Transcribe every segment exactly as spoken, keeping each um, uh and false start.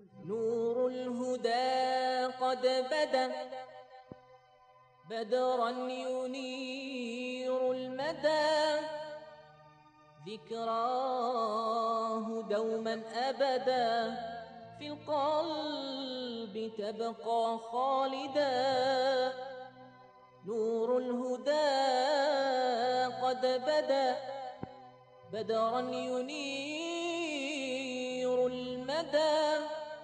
نور الهدى قد بدا بدرا ينير المدى، ذكراه دوما أبدا في القلب تبقى خالدا. نور الهدى قد بدا بدرا ينير المدى،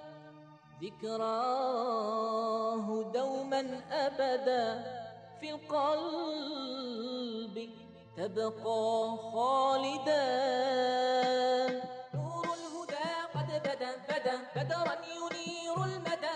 ذكراه دوما أبدا في القلب تبقى خالدا. نور الهدى قد بدا بدا بدرا ينير المدى،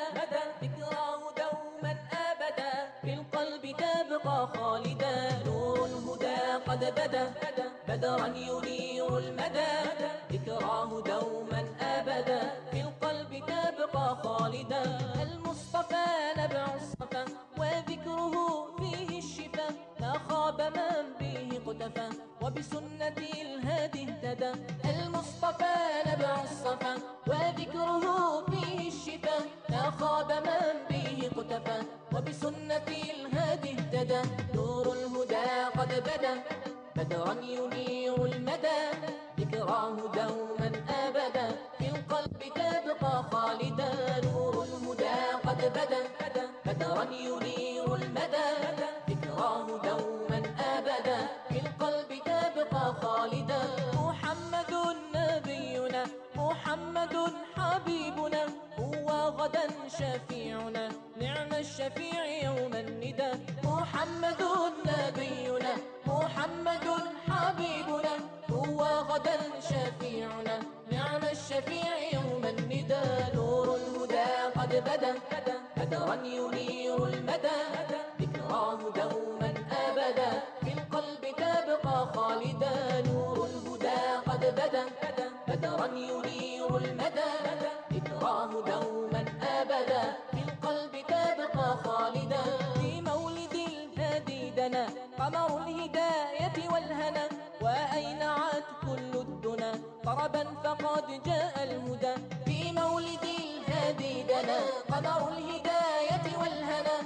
ذكراه دوما أبدا في القلب تبقى خالدا. نور الهدى قد بدا بدرا ينير المدى، ذكراه دوما أبدا في القلب تبقى خالدا. المصطفى نبع الصفا وذكره فيه الشفا، ما خاب من به اقتفى وبسنة الهادي اهتدى. المصطفى نبع الصفا وذكره فيه الشفا، ما خاب من به اقتفى وبسنة الهادي اهتدى. نور الهدى قد بدا بدرا ينير المدى، ذكراه دوما أبدا في القلب تبقى خالدا. نور الهدى قد بدا بدرا ينير المدى، ذكراه دوما أبدا في القلب تبقى خالدا. محمد نبينا محمد حبيبنا، هو غدا شفيعنا نعم الشفيع يوم الندى. محمد نبينا محمد حبيبنا، هو غدا شفيعنا نعم الشفيع يوم الندى. نور الهدى قد بدا بدرا ينير المدى، ذكراه دوما أبدا في القلب تبقى خالدا. نور الهدى قد بدا بدرا ينير المدى، ذكراه دوما أبدا في القلب تبقى خالدا. في مولد الهادي دنا قمر الهداية والهنا، وأينعت كل الدنا طربا فقد جاء الهدى. في مولد الهادي دنا قمر الهداية والهنا،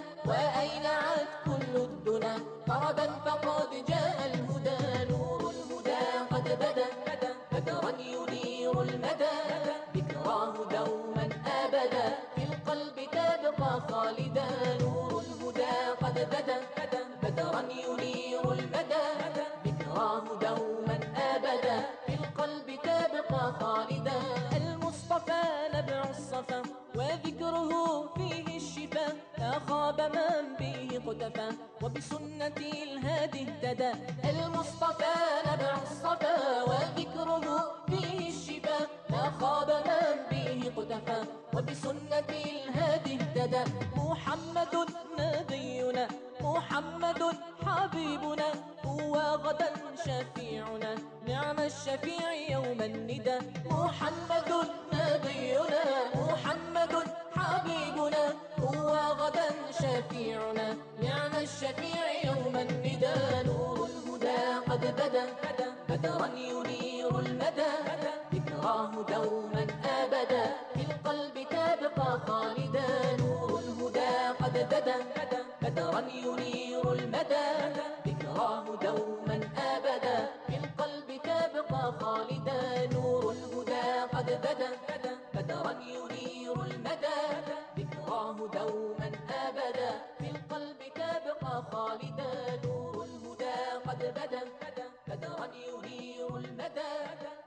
وأينعت كل الدنا طربا فقد جاء الهدى. نور الهدى قد بدا بدرا ينير المدى، ذكراه دوما أبدا في القلب تبقى خالدا. نور الهدى قد بدا بدرا ينير المدى، ذكراه دوما أبدا في القلب تبقى خالدا. المصطفى نبع الصفا وذكره فيه الشفا، لا خاب من به اقتفى وبسنة الهادي اهتدى. المصطفى نبع الصفا وذكره فيه الشفا، لا خاب من به اقتفى وبسنة الهادي اهتدى. محمد نبينا محمد حبيبنا، هو غدا شفيعنا نعم الشفيع يوم الندى. محمد نبينا محمد حبيبنا، هو غدا شفيعنا نعم الشفيع يوم الندى. نور الهدى قد بدا بدرا ينير المدى، ذكراه دوما أبدا في القلب تبقى خالدا. نور الهدى قد بدا بدرا ينير المدى، ذكراه دوما أبدا في القلب تبقى خالدا. نور الهدى قد بدا بدرا ينير المدى، ذكراه دوما أبدا في القلب تبقى خالدا. نور الهدى قد بدا بدرا ينير المدى.